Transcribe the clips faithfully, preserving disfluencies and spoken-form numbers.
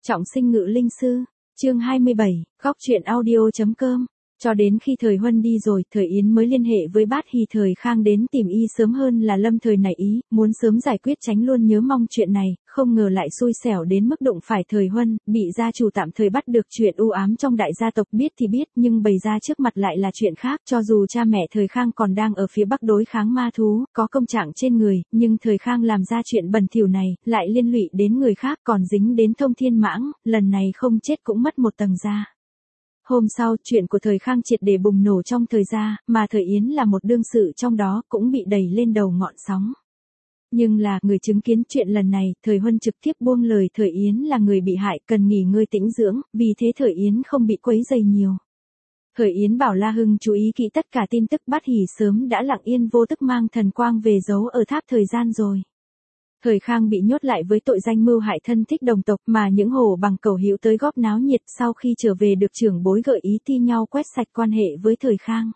Trọng sinh ngự linh sư, chương hai mươi bảy, góc truyện audio.com. Cho đến khi Thời Huân đi rồi, Thời Yến mới liên hệ với Bát Hy Thời Khang đến tìm y sớm hơn là lâm thời nảy ý, muốn sớm giải quyết tránh luôn nhớ mong chuyện này, không ngờ lại xui xẻo đến mức đụng phải Thời Huân, bị gia chủ tạm thời bắt được chuyện u ám trong đại gia tộc biết thì biết nhưng bày ra trước mặt lại là chuyện khác. Cho dù cha mẹ Thời Khang còn đang ở phía bắc đối kháng ma thú, có công trạng trên người, nhưng Thời Khang làm ra chuyện bẩn thỉu này, lại liên lụy đến người khác còn dính đến Thông Thiên Mãng, lần này không chết cũng mất một tầng da. Hôm sau, chuyện của Thời Khang triệt để bùng nổ trong Thời gia, mà Thời Yến là một đương sự trong đó, cũng bị đẩy lên đầu ngọn sóng. Nhưng là, người chứng kiến chuyện lần này, Thời Huân trực tiếp buông lời Thời Yến là người bị hại, cần nghỉ ngơi tĩnh dưỡng, vì thế Thời Yến không bị quấy rầy nhiều. Thời Yến bảo La Hưng chú ý kỹ tất cả tin tức. Bát Hỷ sớm đã lặng yên vô tức mang thần quang về giấu ở tháp thời gian rồi. Thời Khang bị nhốt lại với tội danh mưu hại thân thích đồng tộc, mà những hồ bằng cầu hữu tới góp náo nhiệt, sau khi trở về được trưởng bối gợi ý thi nhau quét sạch quan hệ với Thời Khang.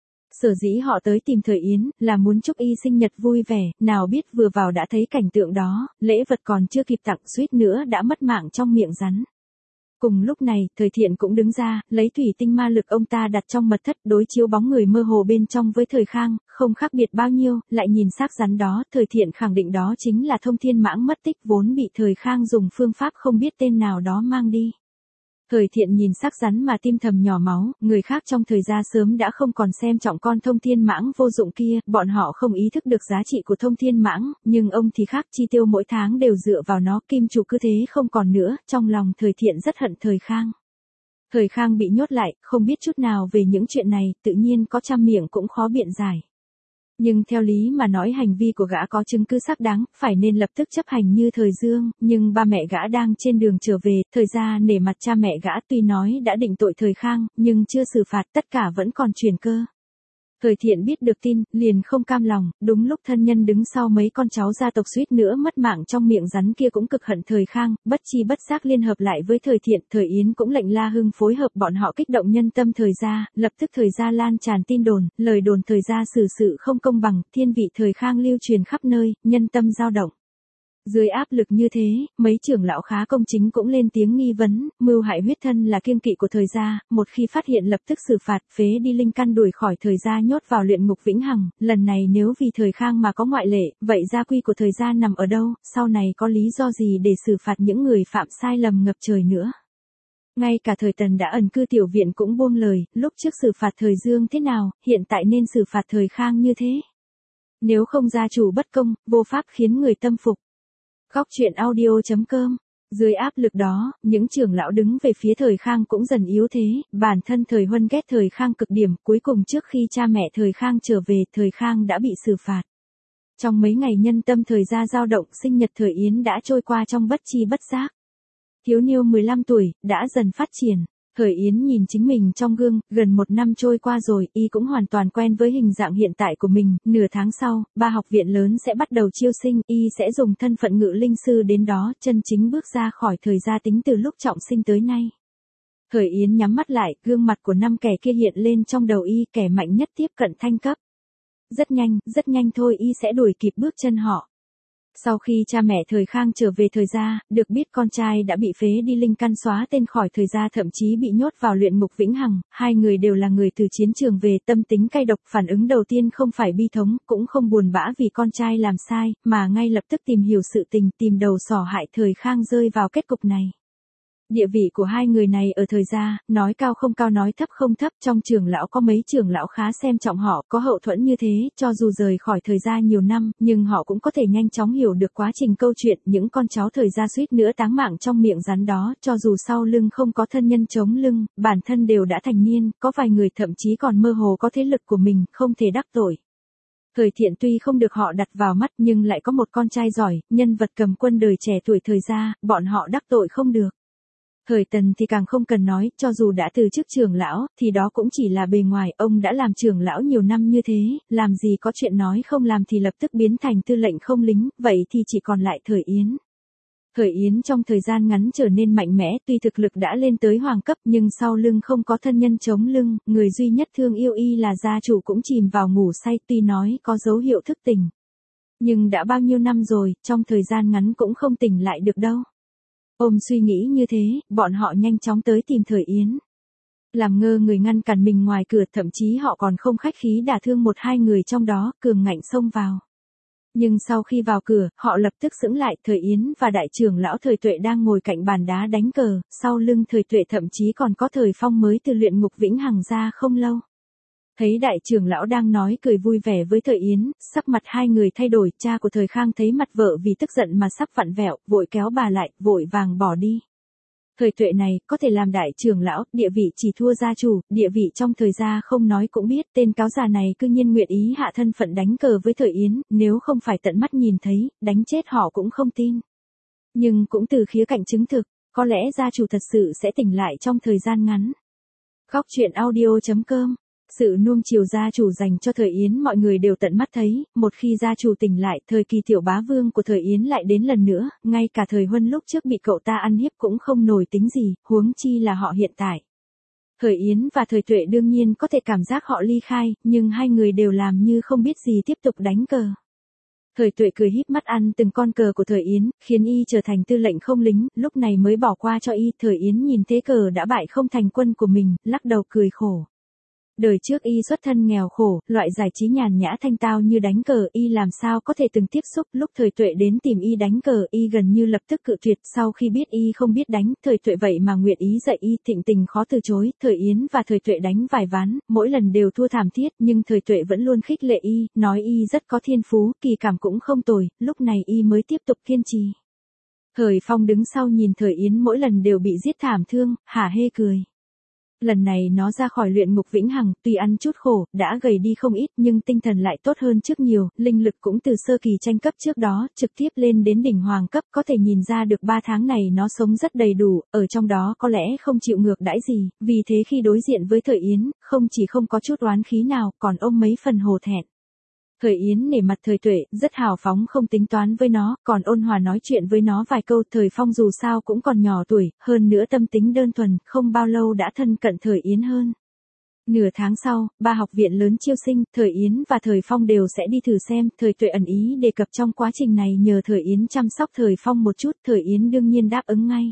Sở dĩ họ tới tìm Thời Yến, là muốn chúc y sinh nhật vui vẻ, nào biết vừa vào đã thấy cảnh tượng đó, lễ vật còn chưa kịp tặng suýt nữa đã mất mạng trong miệng rắn. Cùng lúc này, Thời Thiện cũng đứng ra, lấy thủy tinh ma lực ông ta đặt trong mật thất, đối chiếu bóng người mơ hồ bên trong với Thời Khang, không khác biệt bao nhiêu, lại nhìn xác rắn đó, Thời Thiện khẳng định đó chính là Thông Thiên Mãng mất tích vốn bị Thời Khang dùng phương pháp không biết tên nào đó mang đi. Thời Thiện nhìn xác rắn mà tim thầm nhỏ máu, người khác trong Thời gia sớm đã không còn xem trọng con Thông Thiên Mãng vô dụng kia, bọn họ không ý thức được giá trị của Thông Thiên Mãng, nhưng ông thì khác, chi tiêu mỗi tháng đều dựa vào nó, kim chủ cứ thế không còn nữa, trong lòng Thời Thiện rất hận Thời Khang. Thời Khang bị nhốt lại, không biết chút nào về những chuyện này, tự nhiên có trăm miệng cũng khó biện giải. Nhưng theo lý mà nói hành vi của gã có chứng cứ xác đáng, phải nên lập tức chấp hành như Thời Dương, nhưng ba mẹ gã đang trên đường trở về, Thời gia nể mặt cha mẹ gã tuy nói đã định tội Thời Khang, nhưng chưa xử phạt, tất cả vẫn còn chuyển cơ. Thời Thiện biết được tin, liền không cam lòng, đúng lúc thân nhân đứng sau mấy con cháu gia tộc suýt nữa mất mạng trong miệng rắn kia cũng cực hận Thời Khang, bất chi bất giác liên hợp lại với Thời Thiện. Thời Yến cũng lệnh La Hưng phối hợp bọn họ kích động nhân tâm Thời gia, lập tức Thời gia lan tràn tin đồn, lời đồn Thời gia xử sự không công bằng, thiên vị Thời Khang lưu truyền khắp nơi, nhân tâm dao động. Dưới áp lực như thế, mấy trưởng lão khá công chính cũng lên tiếng nghi vấn, mưu hại huyết thân là kiêng kỵ của Thời gia, một khi phát hiện lập tức xử phạt, phế đi linh căn đuổi khỏi Thời gia nhốt vào luyện ngục vĩnh hằng. Lần này nếu vì Thời Khang mà có ngoại lệ, vậy gia quy của Thời gia nằm ở đâu, sau này có lý do gì để xử phạt những người phạm sai lầm ngập trời nữa. Ngay cả Thời Tần đã ẩn cư tiểu viện cũng buông lời, lúc trước xử phạt Thời Dương thế nào, hiện tại nên xử phạt Thời Khang như thế. Nếu không gia chủ bất công, vô pháp khiến người tâm phục. Góc truyện audio.com. Dưới áp lực đó, những trưởng lão đứng về phía Thời Khang cũng dần yếu thế, bản thân Thời Huân ghét Thời Khang cực điểm, cuối cùng trước khi cha mẹ Thời Khang trở về, Thời Khang đã bị xử phạt. Trong mấy ngày nhân tâm Thời gia dao động, sinh nhật Thời Yến đã trôi qua trong bất chi bất giác. Thiếu niêu mười lăm tuổi, đã dần phát triển. Thời Yến nhìn chính mình trong gương, gần một năm trôi qua rồi, y cũng hoàn toàn quen với hình dạng hiện tại của mình, nửa tháng sau, ba học viện lớn sẽ bắt đầu chiêu sinh, y sẽ dùng thân phận ngự linh sư đến đó, chân chính bước ra khỏi Thời gia tính từ lúc trọng sinh tới nay. Thời Yến nhắm mắt lại, gương mặt của năm kẻ kia hiện lên trong đầu y, kẻ mạnh nhất tiếp cận thanh cấp. Rất nhanh, rất nhanh thôi y sẽ đuổi kịp bước chân họ. Sau khi cha mẹ Thời Khang trở về Thời gia, được biết con trai đã bị phế đi linh căn xóa tên khỏi Thời gia, thậm chí bị nhốt vào luyện ngục vĩnh hằng, hai người đều là người từ chiến trường về, tâm tính cay độc, phản ứng đầu tiên không phải bi thống, cũng không buồn bã vì con trai làm sai, mà ngay lập tức tìm hiểu sự tình, tìm đầu sỏ hại Thời Khang rơi vào kết cục này. Địa vị của hai người này ở Thời gia, nói cao không cao nói thấp không thấp, trong trưởng lão có mấy trưởng lão khá xem trọng họ, có hậu thuẫn như thế, cho dù rời khỏi Thời gia nhiều năm, nhưng họ cũng có thể nhanh chóng hiểu được quá trình câu chuyện, những con cháu Thời gia suýt nữa táng mạng trong miệng rắn đó, cho dù sau lưng không có thân nhân chống lưng, bản thân đều đã thành niên, có vài người thậm chí còn mơ hồ có thế lực của mình, không thể đắc tội. Thời Thiện tuy không được họ đặt vào mắt nhưng lại có một con trai giỏi, nhân vật cầm quân đời trẻ tuổi Thời gia, bọn họ đắc tội không được. Thời Tần thì càng không cần nói, cho dù đã từ chức trưởng lão, thì đó cũng chỉ là bề ngoài, ông đã làm trưởng lão nhiều năm như thế, làm gì có chuyện nói không làm thì lập tức biến thành tư lệnh không lính, vậy thì chỉ còn lại Thời Yến. Thời Yến trong thời gian ngắn trở nên mạnh mẽ, tuy thực lực đã lên tới hoàng cấp nhưng sau lưng không có thân nhân chống lưng, người duy nhất thương yêu y là gia chủ cũng chìm vào ngủ say, tuy nói có dấu hiệu thức tỉnh. Nhưng đã bao nhiêu năm rồi, trong thời gian ngắn cũng không tỉnh lại được đâu. Ôm suy nghĩ như thế, bọn họ nhanh chóng tới tìm Thời Yến. Làm ngơ người ngăn cản mình ngoài cửa, thậm chí họ còn không khách khí đả thương một hai người trong đó, cường ngạnh xông vào. Nhưng sau khi vào cửa, họ lập tức sững lại, Thời Yến và đại trưởng lão Thời Tuệ đang ngồi cạnh bàn đá đánh cờ, sau lưng Thời Tuệ thậm chí còn có Thời Phong mới từ luyện ngục Vĩnh Hằng ra không lâu. Thấy đại trưởng lão đang nói cười vui vẻ với Thời Yến, sắc mặt hai người thay đổi, cha của Thời Khang thấy mặt vợ vì tức giận mà sắp vặn vẹo, vội kéo bà lại, vội vàng bỏ đi. Thời Tuệ này, có thể làm đại trưởng lão, địa vị chỉ thua gia chủ, địa vị trong Thời gia không nói cũng biết, tên cáo già này cư nhiên nguyện ý hạ thân phận đánh cờ với Thời Yến, nếu không phải tận mắt nhìn thấy, đánh chết họ cũng không tin. Nhưng cũng từ khía cạnh chứng thực, có lẽ gia chủ thật sự sẽ tỉnh lại trong thời gian ngắn. Góc truyện audio chấm com. Sự nuông chiều gia chủ dành cho Thời Yến mọi người đều tận mắt thấy, một khi gia chủ tỉnh lại, thời kỳ tiểu bá vương của Thời Yến lại đến lần nữa, ngay cả Thời Huân lúc trước bị cậu ta ăn hiếp cũng không nổi tính gì, huống chi là họ hiện tại. Thời Yến và Thời Tuệ đương nhiên có thể cảm giác họ ly khai, nhưng hai người đều làm như không biết gì tiếp tục đánh cờ. Thời Tuệ cười híp mắt ăn từng con cờ của Thời Yến, khiến y trở thành tư lệnh không lính, lúc này mới bỏ qua cho y. Thời Yến nhìn thế cờ đã bại không thành quân của mình, lắc đầu cười khổ. Đời trước y xuất thân nghèo khổ, loại giải trí nhàn nhã thanh tao như đánh cờ y làm sao có thể từng tiếp xúc. Lúc Thời Tuệ đến tìm y đánh cờ y gần như lập tức cự tuyệt, sau khi biết y không biết đánh, Thời Tuệ vậy mà nguyện ý dạy y, thịnh tình khó từ chối. Thời Yến và Thời Tuệ đánh vài ván, mỗi lần đều thua thảm thiết, nhưng Thời Tuệ vẫn luôn khích lệ y, nói y rất có thiên phú, kỳ cảm cũng không tồi, lúc này y mới tiếp tục kiên trì. Thời Phong đứng sau nhìn Thời Yến mỗi lần đều bị giết thảm thương, hả hê cười. Lần này nó ra khỏi luyện ngục Vĩnh Hằng, tuy ăn chút khổ, đã gầy đi không ít, nhưng tinh thần lại tốt hơn trước nhiều, linh lực cũng từ sơ kỳ tranh cấp trước đó, trực tiếp lên đến đỉnh hoàng cấp, có thể nhìn ra được ba tháng này nó sống rất đầy đủ, ở trong đó có lẽ không chịu ngược đãi gì, vì thế khi đối diện với Thời Yến, không chỉ không có chút oán khí nào, còn ôm mấy phần hổ thẹn. Thời Yến nể mặt Thời Tuệ, rất hào phóng không tính toán với nó, còn ôn hòa nói chuyện với nó vài câu. Thời Phong dù sao cũng còn nhỏ tuổi, hơn nữa tâm tính đơn thuần, không bao lâu đã thân cận Thời Yến hơn. Nửa tháng sau, ba học viện lớn chiêu sinh, Thời Yến và Thời Phong đều sẽ đi thử xem. Thời Tuệ ẩn ý đề cập trong quá trình này nhờ Thời Yến chăm sóc Thời Phong một chút, Thời Yến đương nhiên đáp ứng ngay.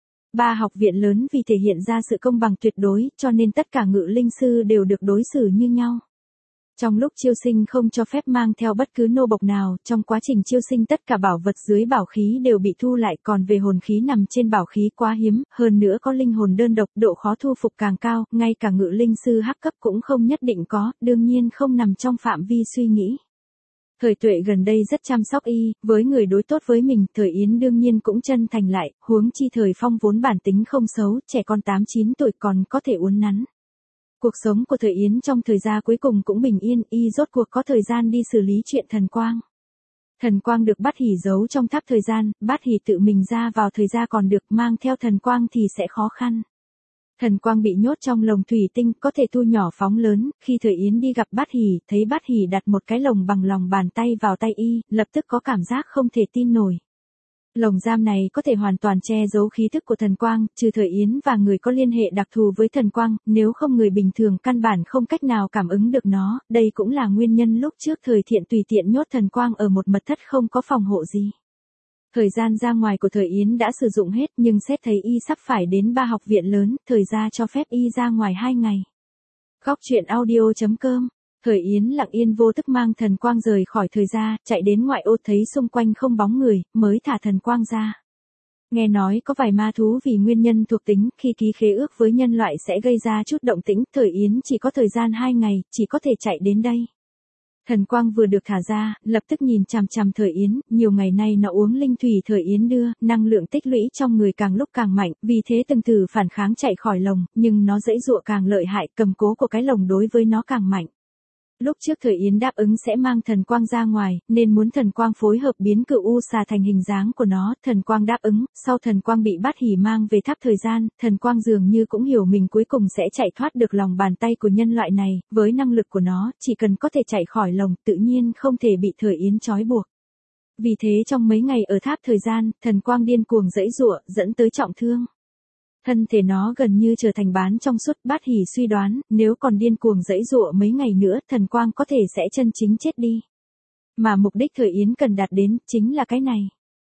Ba học viện lớn vì thể hiện ra sự công bằng tuyệt đối, cho nên tất cả ngự linh sư đều được đối xử như nhau. Trong lúc chiêu sinh không cho phép mang theo bất cứ nô bộc nào, trong quá trình chiêu sinh tất cả bảo vật dưới bảo khí đều bị thu lại, còn về hồn khí nằm trên bảo khí quá hiếm, hơn nữa có linh hồn đơn độc, độ khó thu phục càng cao, ngay cả ngự linh sư hắc cấp cũng không nhất định có, đương nhiên không nằm trong phạm vi suy nghĩ. Thời Tuệ gần đây rất chăm sóc y, với người đối tốt với mình, Thời Yến đương nhiên cũng chân thành lại, huống chi Thời Phong vốn bản tính không xấu, trẻ con tám chín tuổi còn có thể uốn nắn. Cuộc sống của Thời Yến trong thời gian cuối cùng cũng bình yên, y rốt cuộc có thời gian đi xử lý chuyện Thần Quang. Thần Quang được Bát Hỉ giấu trong tháp thời gian, Bát Hỉ tự mình ra vào thời gian còn được, mang theo Thần Quang thì sẽ khó khăn. Thần Quang bị nhốt trong lồng thủy tinh, có thể thu nhỏ phóng lớn, khi Thời Yến đi gặp Bát Hỉ, thấy Bát Hỉ đặt một cái lồng bằng lòng bàn tay vào tay y, lập tức có cảm giác không thể tin nổi. Lồng giam này có thể hoàn toàn che giấu khí thức của Thần Quang, trừ Thời Yến và người có liên hệ đặc thù với Thần Quang, nếu không người bình thường căn bản không cách nào cảm ứng được nó, đây cũng là nguyên nhân lúc trước Thời Thiện tùy tiện nhốt Thần Quang ở một mật thất không có phòng hộ gì. Thời gian ra ngoài của Thời Yến đã sử dụng hết, nhưng xét thấy y sắp phải đến ba học viện lớn, thời gian cho phép y ra ngoài hai ngày. Góc truyện audio chấm com. Thời Yến lặng yên vô thức mang Thần Quang rời khỏi thời gia, chạy đến ngoại ô thấy xung quanh không bóng người, mới thả Thần Quang ra. Nghe nói có vài ma thú vì nguyên nhân thuộc tính, khi ký khế ước với nhân loại sẽ gây ra chút động tĩnh, Thời Yến chỉ có thời gian hai ngày, chỉ có thể chạy đến đây. Thần Quang vừa được thả ra, lập tức nhìn chằm chằm Thời Yến, nhiều ngày nay nó uống linh thủy Thời Yến đưa, năng lượng tích lũy trong người càng lúc càng mạnh, vì thế từng thử phản kháng chạy khỏi lồng, nhưng nó giãy giụa càng lợi hại, cầm cố của cái lồng đối với nó càng mạnh. Lúc trước Thời Yến đáp ứng sẽ mang Thần Quang ra ngoài, nên muốn Thần Quang phối hợp biến cự u xà thành hình dáng của nó, Thần Quang đáp ứng, sau Thần Quang bị Bát Hỉ mang về tháp thời gian, Thần Quang dường như cũng hiểu mình cuối cùng sẽ chạy thoát được lòng bàn tay của nhân loại này, với năng lực của nó, chỉ cần có thể chạy khỏi lồng, tự nhiên không thể bị Thời Yến trói buộc. Vì thế trong mấy ngày ở tháp thời gian, Thần Quang điên cuồng giãy giụa, dẫn tới trọng thương. Thân thể nó gần như trở thành bán trong suốt, Bát Hỉ suy đoán, nếu còn điên cuồng giãy giụa mấy ngày nữa, Thần Quang có thể sẽ chân chính chết đi. Mà mục đích Thời Yến cần đạt đến, chính là cái này.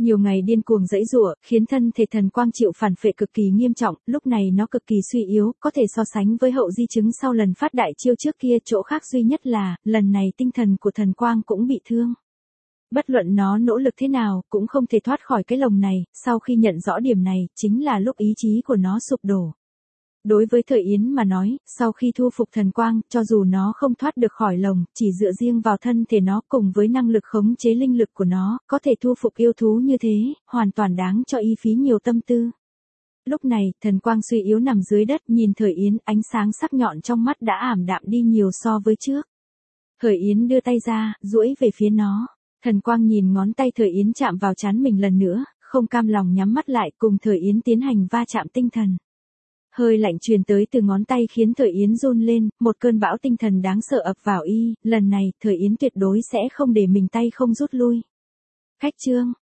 Nhiều ngày điên cuồng giãy giụa, khiến thân thể thần quang chịu phản phệ cực kỳ nghiêm trọng, lúc này nó cực kỳ suy yếu, có thể so sánh với hậu di chứng sau lần phát đại chiêu trước kia, chỗ khác duy nhất là, lần này tinh thần của thần quang cũng bị thương. Bất luận nó nỗ lực thế nào, cũng không thể thoát khỏi cái lồng này, sau khi nhận rõ điểm này, chính là lúc ý chí của nó sụp đổ. Đối với Thời Yến mà nói, sau khi thu phục thần quang, cho dù nó không thoát được khỏi lồng, chỉ dựa riêng vào thân thể nó cùng với năng lực khống chế linh lực của nó, có thể thu phục yêu thú như thế, hoàn toàn đáng cho y phí nhiều tâm tư. Lúc này, thần quang suy yếu nằm dưới đất, nhìn Thời Yến, ánh sáng sắc nhọn trong mắt đã ảm đạm đi nhiều so với trước. Thời Yến đưa tay ra, duỗi về phía nó. Thần quang nhìn ngón tay Thời Yến chạm vào trán mình lần nữa, không cam lòng nhắm mắt lại, cùng Thời Yến tiến hành va chạm tinh thần. Hơi lạnh truyền tới từ ngón tay khiến Thời Yến run lên, một cơn bão tinh thần đáng sợ ập vào y, lần này, Thời Yến tuyệt đối sẽ không để mình tay không rút lui. Khách chương,